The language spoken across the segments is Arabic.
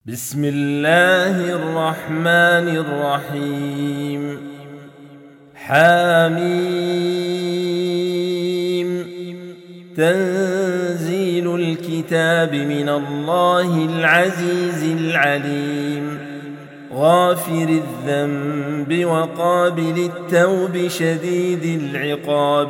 بسم الله الرحمن الرحيم. حميم. تنزيل الكتاب من الله العزيز العليم. غافر الذنب وقابل التوب شديد العقاب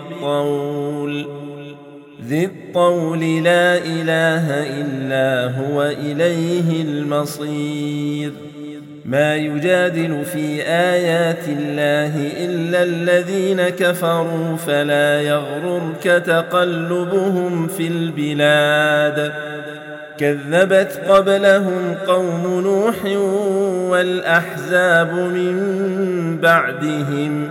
ذي الطول لا إله إلا هو إليه المصير. ما يجادل في آيات الله إلا الذين كفروا فلا يغررك تقلبهم في البلاد. كذبت قبلهم قوم نوح والأحزاب من بعدهم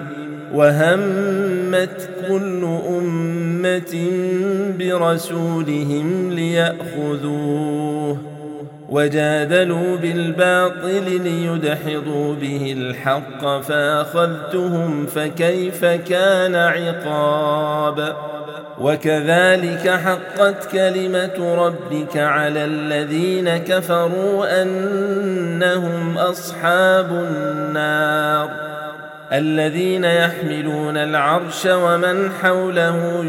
وهمت كل أمة برسولهم ليأخذوه وجادلوا بالباطل ليدحضوا به الحق فأخذتهم فكيف كان عقاب. وكذلك حقت كلمة ربك على الذين كفروا أنهم أصحاب النار. الذين يحملون العرش ومن حوله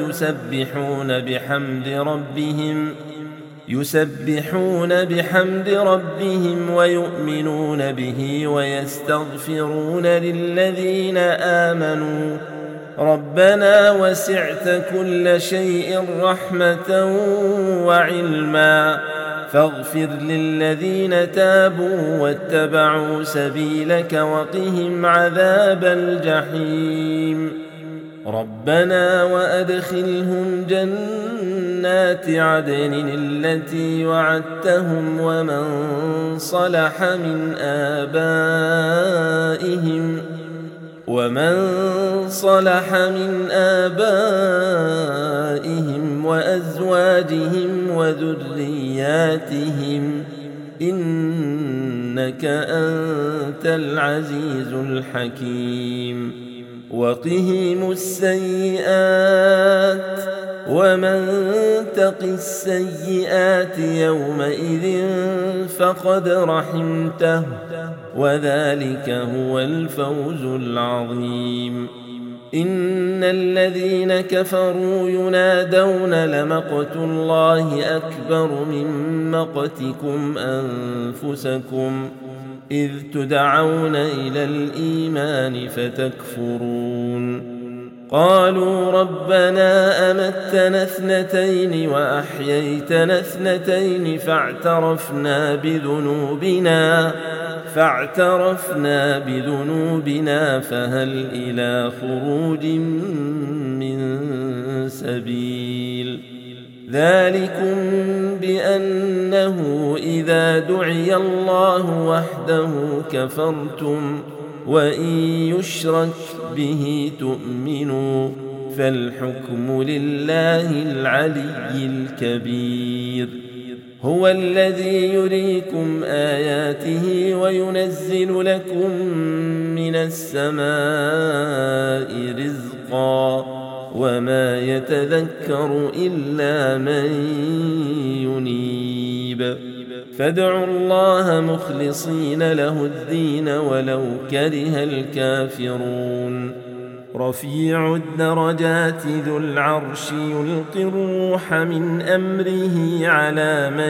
يسبحون بحمد ربهم ويؤمنون به ويستغفرون للذين آمنوا ربنا وسعت كل شيء رحمة وعلما فاغفر للذين تابوا واتبعوا سبيلك وقهم عذاب الجحيم. ربنا وأدخلهم جنات عدن التي وعدتهم ومن صلح من آبائهم وأزواجهم وذرياتهم إنك أنت العزيز الحكيم. وقهم السيئات ومن تق السيئات يومئذ فقد رحمته وذلك هو الفوز العظيم. إن الذين كفروا ينادون لمقت الله أكبر من مقتكم أنفسكم إذ تدعون إلى الإيمان فتكفرون. قالوا ربنا أمتنا اثنتين وأحييتنا اثنتين فاعترفنا بذنوبنا فهل إلى خروج من سبيل. ذلكم بأنه إذا دعي الله وحده كفرتم وإن يشرك به تؤمنوا فالحكم لله العلي الكبير. هو الذي يريكم آياته وينزل لكم من السماء رزقا وما يتذكر إلا من ينيب. فادعوا الله مخلصين له الدين ولو كره الكافرون. رفيع الدرجات ذو العرش يلقي الروح من أمره على من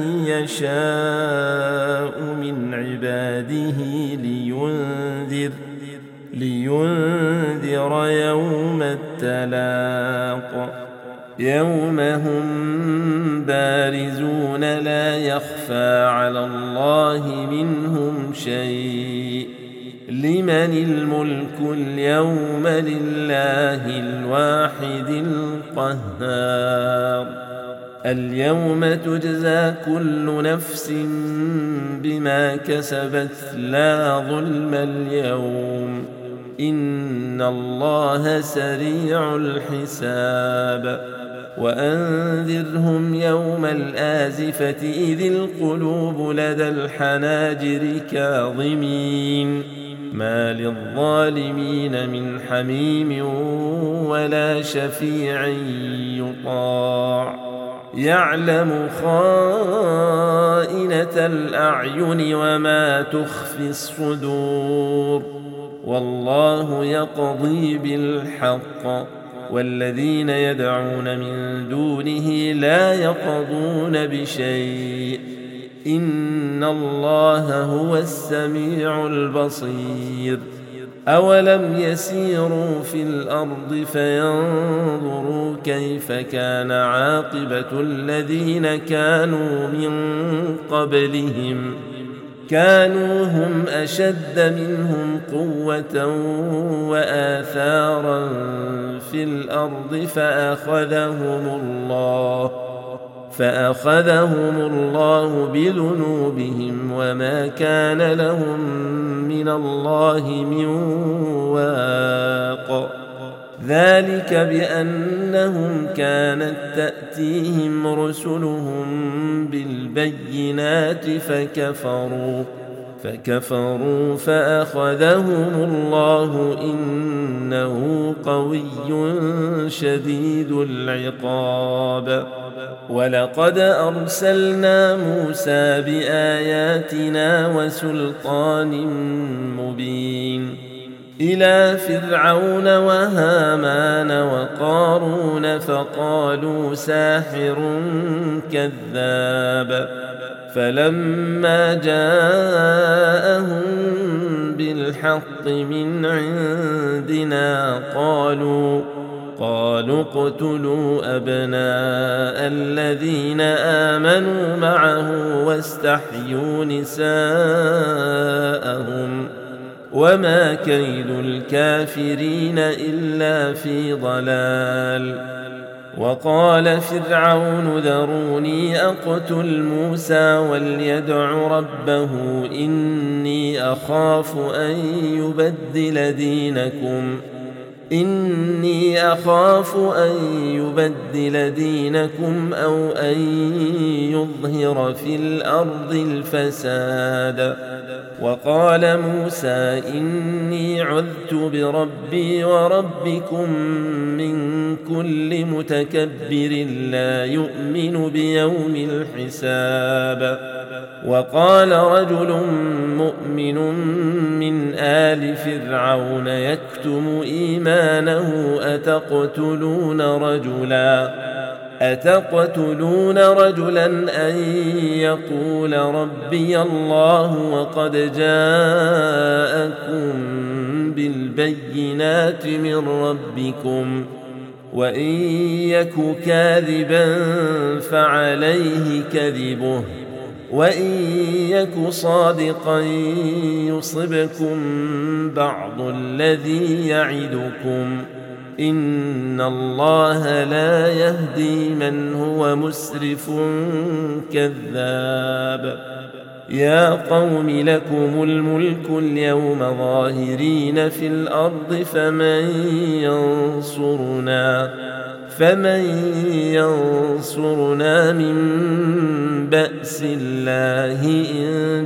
يشاء من عباده لينذر يوم التلاق. يوم هم بارزون لا يخفى على الله منهم شيء. لمن الملك اليوم لله الواحد القهار. اليوم تجزى كل نفس بما كسبت لا ظلم اليوم إن الله سريع الحساب. وأنذرهم يوم الآزفة إذ القلوب لدى الحناجر كاظمين ما للظالمين من حميم ولا شفيع يطاع يعلم خائنة الأعين وما تخفي الصدور والله يقضي بالحق والذين يدعون من دونه لا يقضون بشيء إن الله هو السميع البصير أولم يسيروا في الأرض فينظروا كيف كان عاقبة الذين كانوا من قبلهم كانوا هم أشد منهم قوة وآثارا في الأرض فأخذهم الله بذنوبهم وما كان لهم من الله من واق ذلك بأنهم كانت تأتيهم رسلهم بالبينات فكفروا فأخذهم الله إنه قوي شديد العقاب ولقد أرسلنا موسى بآياتنا وسلطان مبين إلى فرعون وهامان وقارون فقالوا ساحر كذاب فلما جاءهم بالحق من عندنا قالوا اقتلوا أبناء الذين آمنوا معه واستحيوا نساءهم وما كيد الكافرين إلا في ضلال وقال فرعون ذروني أقتل موسى وليدع ربه إني أخاف أن يبدل دينكم أو أن يظهر في الأرض الفساد وقال موسى إني عذت بربي وربكم من كل متكبر لا يؤمن بيوم الحساب وقال رجل مؤمن من آل فرعون يكتم إيمانه أتقتلون رجلا أن يقول ربي الله وقد جاءكم بالبينات من ربكم وإن يك كاذبا فعليه كذبه وإن يك صادقا يصبكم بعض الذي يعدكم إن الله لا يهدي من هو مسرف كذاب يا قوم لكم الملك اليوم ظاهرين في الأرض فمن ينصرنا من بأس الله إن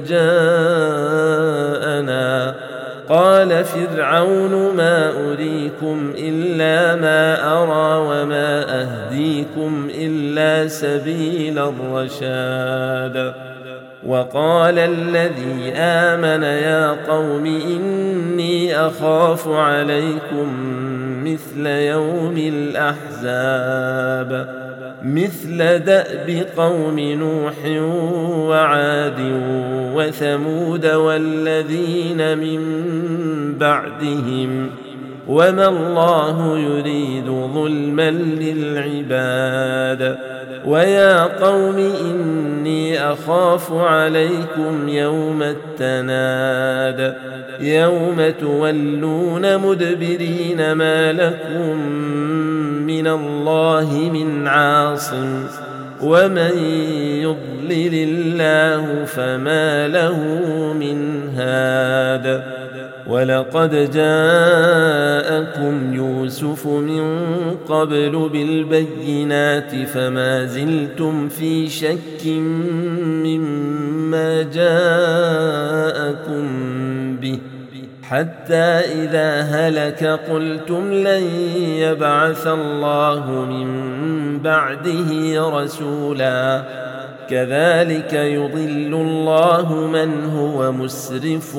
جاءنا قال فرعون ما أريكم إلا ما أرى وما أهديكم إلا سبيل الرشاد وقال الذي آمن يا قوم إني أخاف عليكم مثل يوم الأحزاب مثل دأب قوم نوح وعاد وثمود والذين من بعدهم وما الله يريد ظلما للعباد ويا قوم إني أخاف عليكم يوم التناد يوم تولون مدبرين ما لكم من الله من عاصم ومن يضلل الله فما له من هاد ولقد جاءكم يوسف من قبل بالبينات فما زلتم في شك مما جاءكم به حتى إذا هلك قلتم لن يبعث الله من بعده رسولا كذلك يضل الله من هو مسرف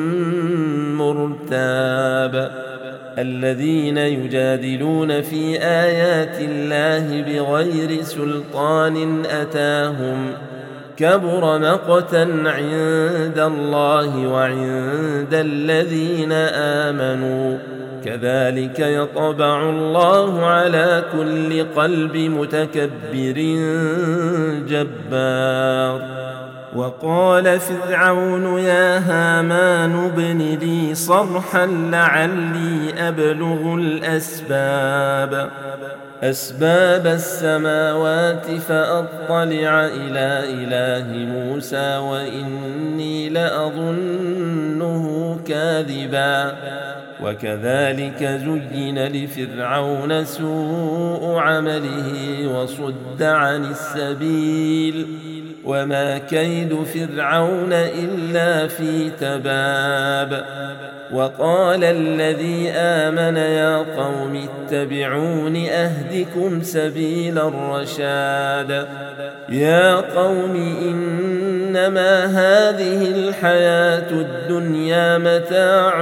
مرتاب الذين يجادلون في آيات الله بغير سلطان أتاهم كبر مقتا عند الله وعند الذين آمنوا كذلك يطبع الله على كل قلب متكبر جبار وقال فرعون يا هامان ابن لي صرحا لعلي أبلغ أسباب السماوات فأطلع إلى إله موسى وإني لأظنه كاذبا وكذلك زين لفرعون سوء عمله وصد عن السبيل وما كيد فرعون إلا في تباب وقال الذي آمن يا قوم اتبعون أهدكم سبيل الرشاد يا قوم إنما هذه الحياة الدنيا متاع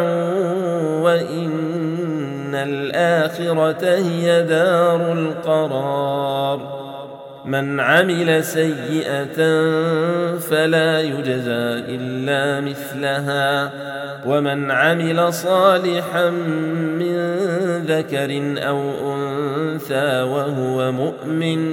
وإن الآخرة هي دار القرار من عمل سيئة فلا يجزى إلا مثلها ومن عمل صالحا من ذكر أو أنثى وهو مؤمن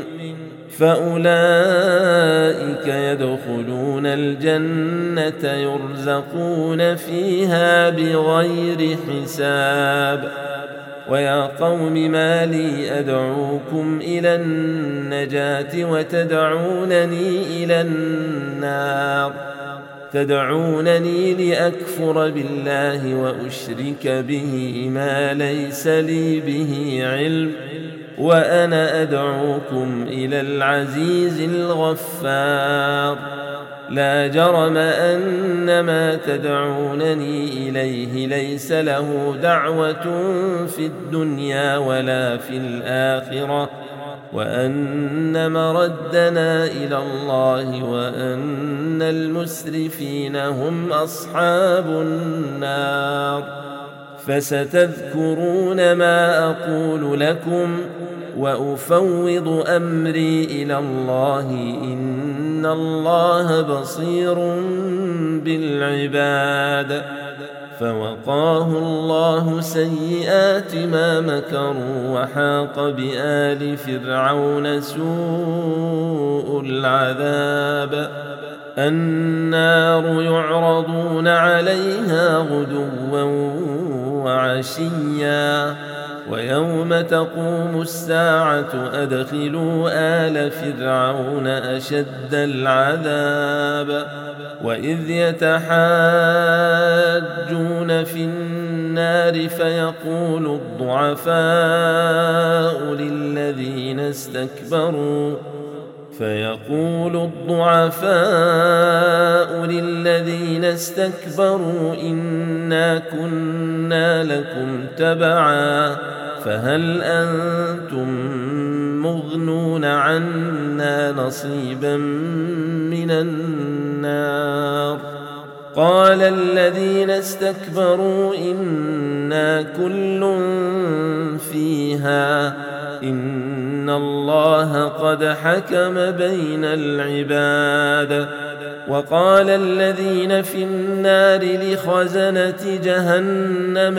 فأولئك يدخلون الجنة يرزقون فيها بغير حساب ويا قوم ما لي أدعوكم إلى النجاة وتدعونني إلى النار تدعونني لأكفر بالله وأشرك به ما ليس لي به علم وأنا أدعوكم إلى العزيز الغفار لا جرم أن ما تدعونني إليه ليس له دعوة في الدنيا ولا في الآخرة وأن مردنا إلى الله وأن المسرفين هم أصحاب النار فستذكرون ما أقول لكم وأفوض أمري إلى الله إن الله بصير بالعباد فوقاه الله سيئات ما مكروا وحاق بآل فرعون سوء العذاب النار يعرضون عليها غدوا وعشيا ويوم تقوم الساعة أدخلوا آل فرعون أشد العذاب وإذ يتحاجون في النار فيقول الضعفاء للذين استكبروا إنا كنا لكم تبعا فهل أنتم مغنون عنا نصيبا من النار قال الذين استكبروا إنا كل فيها إن الله قد حكم بين العباد وقال الذين في النار لخزنة جهنم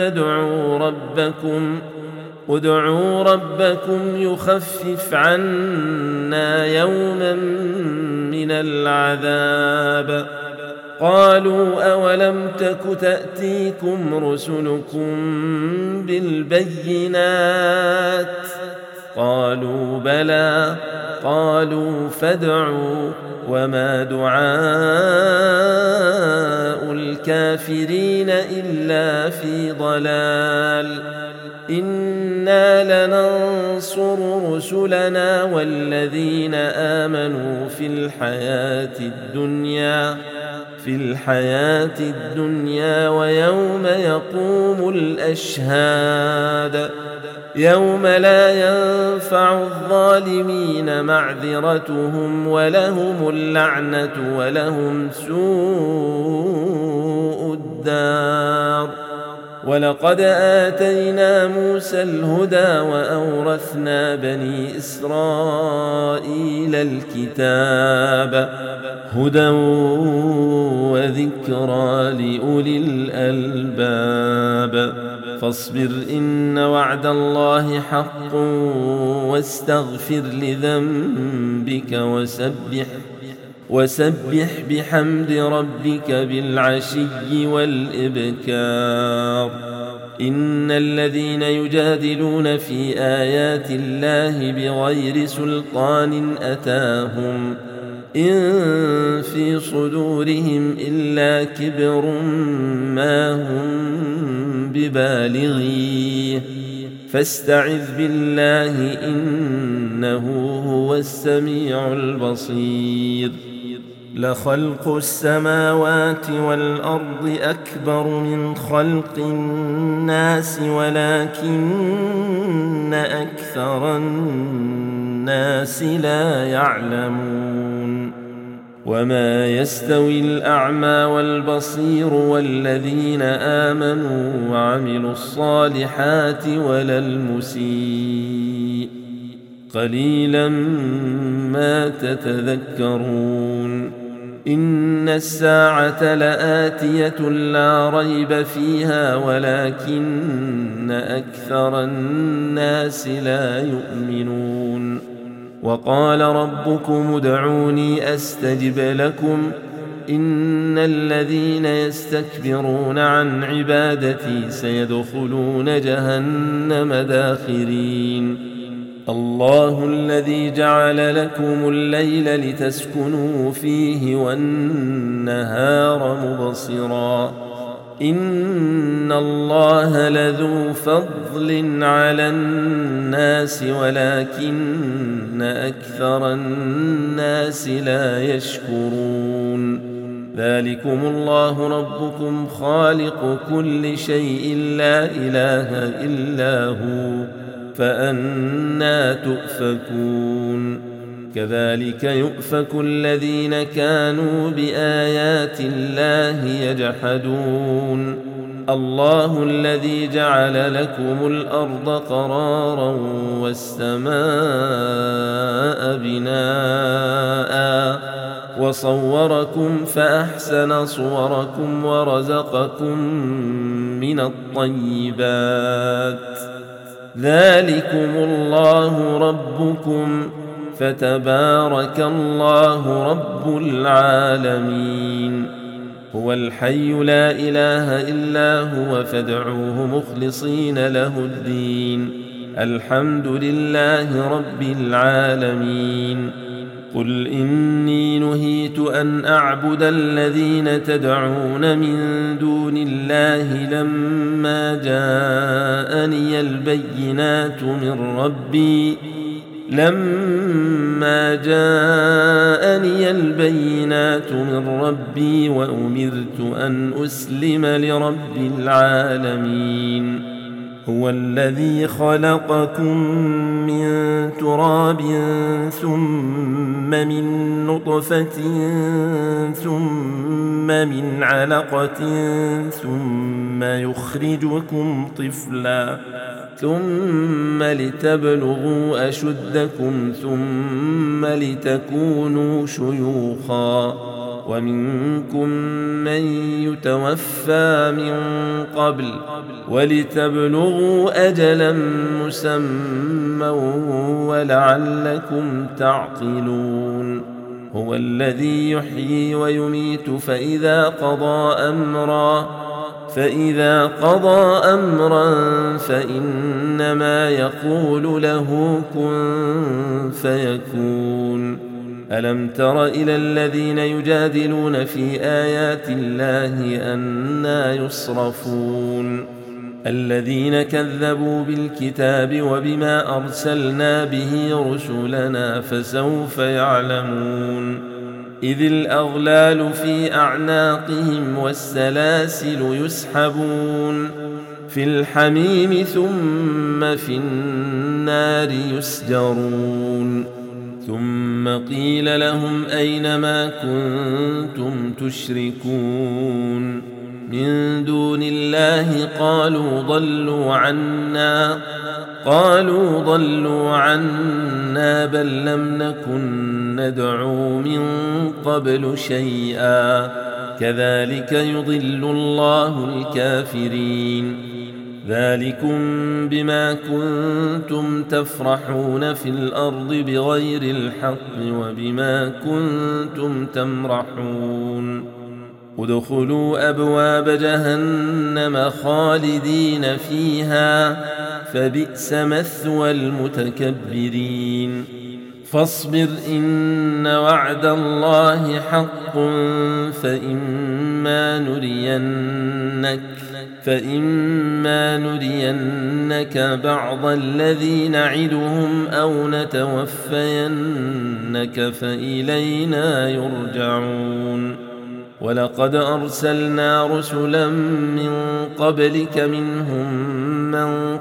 ادعوا ربكم يخفف عنا يوما من العذاب قالوا أولم تك تأتيكم رسلكم بالبينات قالوا بلى قالوا فادعوا وما دعاء الكافرين إلا في ضلال إنا لننصر رسلنا والذين آمنوا في الحياة الدنيا في الحياة الدنيا ويوم يقوم الأشهاد يوم لا ينفع الظالمين معذرتهم ولهم اللعنة ولهم سوء الدار. ولقد آتينا موسى الهدى وأورثنا بني إسرائيل الكتاب هدى وذكرى لأولي الألباب. فاصبر إن وعد الله حق واستغفر لذنبك وسبح بحمد ربك بالعشي والإبكار. إن الذين يجادلون في آيات الله بغير سلطان أتاهم إن في صدورهم إلا كبر ما هم ببالغيه فاستعذ بالله إنه هو السميع البصير. لخلق السماوات والأرض أكبر من خلق الناس ولكن أكثر الناس لا يعلمون. وما يستوي الأعمى والبصير والذين آمنوا وعملوا الصالحات ولا المسيء قليلا ما تتذكرون. إن الساعة لآتية لا ريب فيها ولكن أكثر الناس لا يؤمنون. وقال ربكم ادعوني أستجب لكم إن الذين يستكبرون عن عبادتي سيدخلون جهنم داخرين. الله الذي جعل لكم الليل لتسكنوا فيه والنهار مبصرا إن الله لذو فضل على الناس ولكن أكثر الناس لا يشكرون. ذلكم الله ربكم خالق كل شيء لا إله إلا هو فأنى تؤفكون. كذلك يؤفك الذين كانوا بآيات الله يجحدون. الله الذي جعل لكم الأرض قرارا والسماء بناء وصوركم فأحسن صوركم ورزقكم من الطيبات. ذلكم الله ربكم فتبارك الله رب العالمين. هو الحي لا إله إلا هو فادعوه مخلصين له الدين الحمد لله رب العالمين. قل إني نهيت أن أعبد الذين تدعون من دون الله لما جاءني البينات من ربي وأمرت أن أسلم لرب العالمين. هو الذي خلقكم من تراب ثم من نطفة ثم من علقة ثم يخرجكم طفلا ثم لتبلغوا أشدكم ثم لتكونوا شيوخا ومنكم من يتوفى من قبل ولتبلغوا أجلا مسمى ولعلكم تعقلون. هو الذي يحيي ويميت فإذا قضى أمرا فإنما يقول له كن فيكون. ألم تر إلى الذين يجادلون في آيات الله أنى يصرفون الذين كذبوا بالكتاب وبما أرسلنا به رسلنا فسوف يعلمون. إذ الأغلال في أعناقهم والسلاسل يسحبون في الحميم ثم في النار يسجرون ثم قيل لهم أين ما كنتم تشركون من دون الله قالوا ضلوا عنا بل لم نكن ندعو من قبل شيئا كذلك يضل الله الكافرين ذلكم بما كنتم تفرحون في الأرض بغير الحق وبما كنتم تمرحون ادخلوا أبواب جهنم خالدين فيها فبئس مثوى المتكبرين فاصبر إن وعد الله حق فإما نرينك بعض الذي نعدهم أو نتوفينك فإلينا يرجعون ولقد أرسلنا رسلا من قبلك منهم من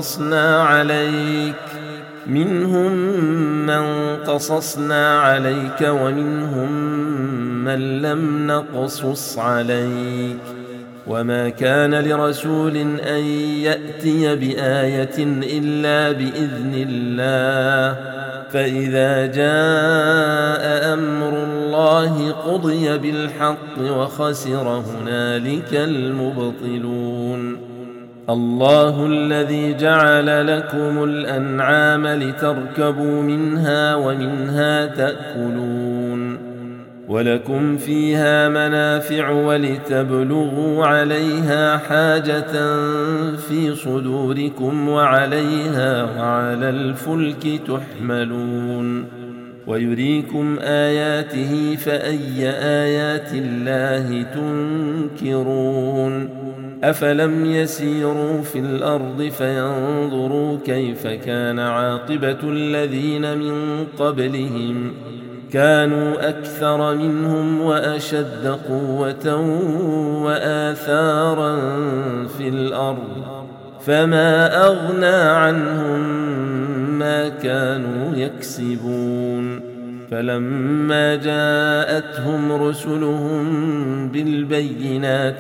قصصنا عليك ومنهم من لم نقصص عليك وما كان لرسول أن يأتي بآية إلا بإذن الله فإذا جاء أمر الله قضي بالحق وخسر هنالك المبطلون الله الذي جعل لكم الأنعام لتركبوا منها ومنها تأكلون ولكم فيها منافع ولتبلغوا عليها حاجة في صدوركم وعليها وعلى الفلك تحملون ويريكم آياته فأي آيات الله تنكرون أفلم يسيروا في الأرض فينظروا كيف كان عاقبة الذين من قبلهم كانوا أكثر منهم وأشد قوة وآثارا في الأرض فما أغنى عنهم ما كانوا يكسبون فلما جاءتهم رسلهم بالبينات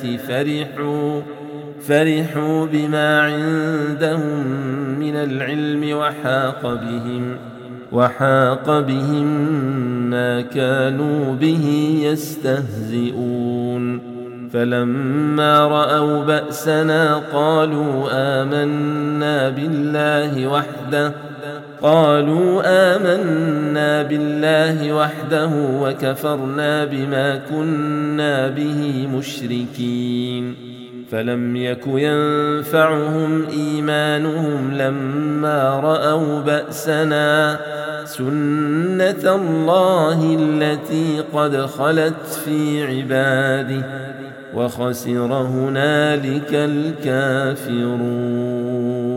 فرحوا بما عندهم من العلم وحاق بهم ما كانوا به يستهزئون فلما رأوا بأسنا قالوا آمنا بالله وحده وكفرنا بما كنا به مشركين فلم يك ينفعهم إيمانهم لما رأوا بأسنا سنة الله التي قد خلت في عباده وخسر هنالك الكافرون.